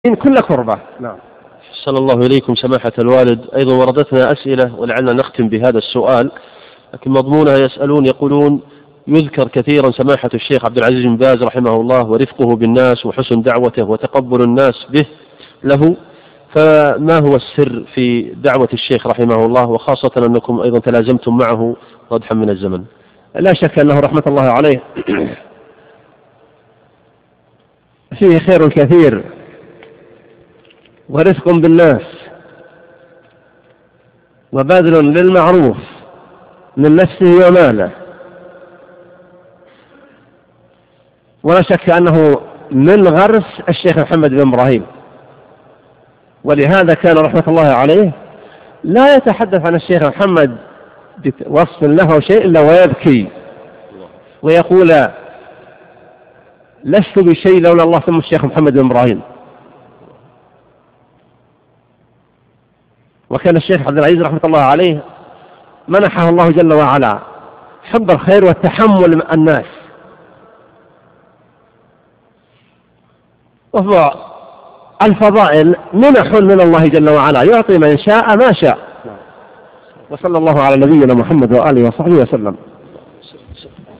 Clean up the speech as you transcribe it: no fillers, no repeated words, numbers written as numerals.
كل كربة. نعم. صلى الله إليكم سماحة الوالد. أيضا وردتنا أسئلة ولعلنا نختم بهذا السؤال، لكن مضمونها يسألون يقولون: يذكر كثيرا سماحة الشيخ عبد العزيز بن باز رحمه الله ورفقه بالناس وحسن دعوته وتقبل الناس به له، فما هو السر في دعوة الشيخ رحمه الله، وخاصة أنكم أيضا تلازمتم معه ردحا من الزمن؟ لا شك أنه رحمة الله عليه فيه خير كثير ورفق بالناس وبذل للمعروف من نفسه وماله، ولا شك أنه من غرس الشيخ محمد بن إبراهيم، ولهذا كان رحمة الله عليه لا يتحدث عن الشيخ محمد بوصف له شيء إلا ويبكي ويقول: لست بشيء لولا الله ثم الشيخ محمد بن إبراهيم. وكان الشيخ عبد العزيز رحمة الله عليه منحه الله جل وعلا حب الخير والتحمل مع الناس، وهو الفضائل منح من الله جل وعلا يعطي من شاء ما شاء. وصلى الله على نبينا محمد وآله وصحبه وسلم.